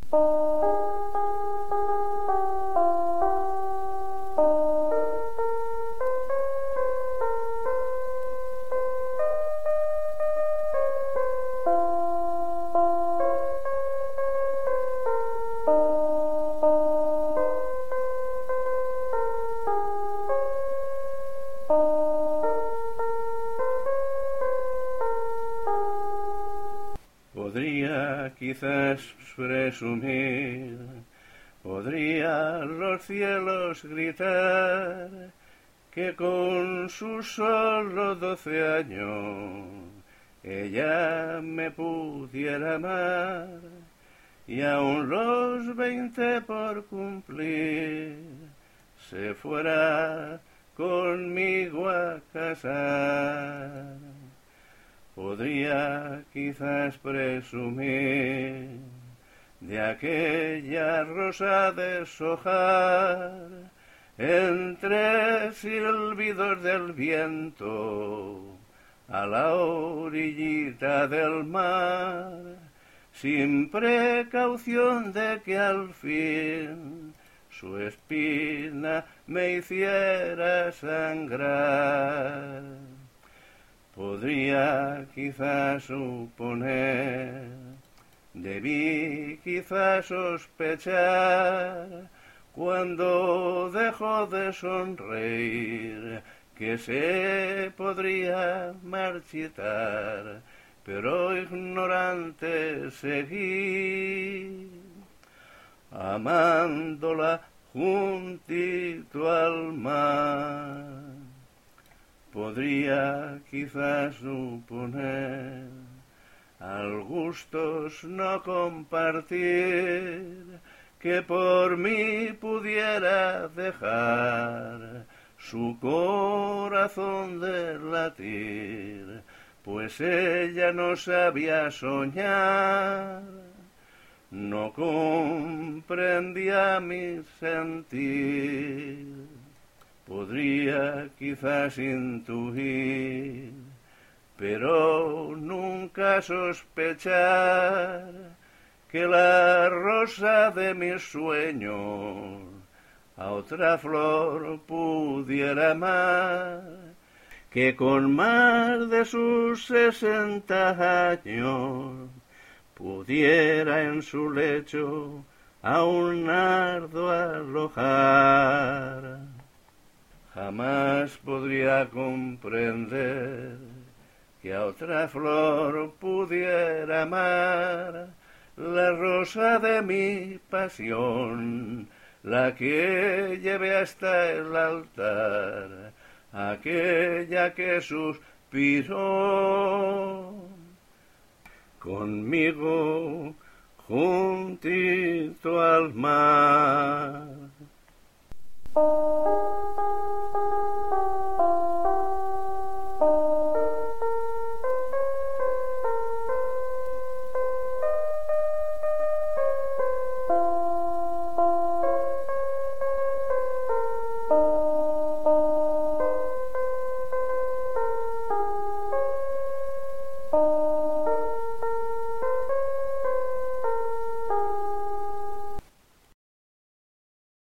Podría quizás presumir, podría los cielos gritar, que con sus solo 12 años ella me pudiera amar, y aun los 20 por cumplir se fuera conmigo a casar. Podría quizás presumir de aquella rosa deshojar entre silbidos del viento a la orillita del mar, sin precaución de que al fin su espina me hiciera sangrar. Podría quizás suponer, debí quizás sospechar, cuando dejó de sonreír, que se podría marchitar, pero ignorante seguí, amándola juntito al mar. Podría quizás suponer, al gustos no compartir, que por mí pudiera dejar su corazón de latir, pues ella no sabía soñar, no comprendía mi sentir. Podría quizás intuir, pero nunca sospechar, que la rosa de mis sueños a otra flor pudiera amar, que con más de sus 60 años pudiera en su lecho a un nardo alojar. Jamás podría comprender que a otra flor pudiera amar, la rosa de mi pasión, la que llevé hasta el altar, aquella que suspiró conmigo juntito al mar.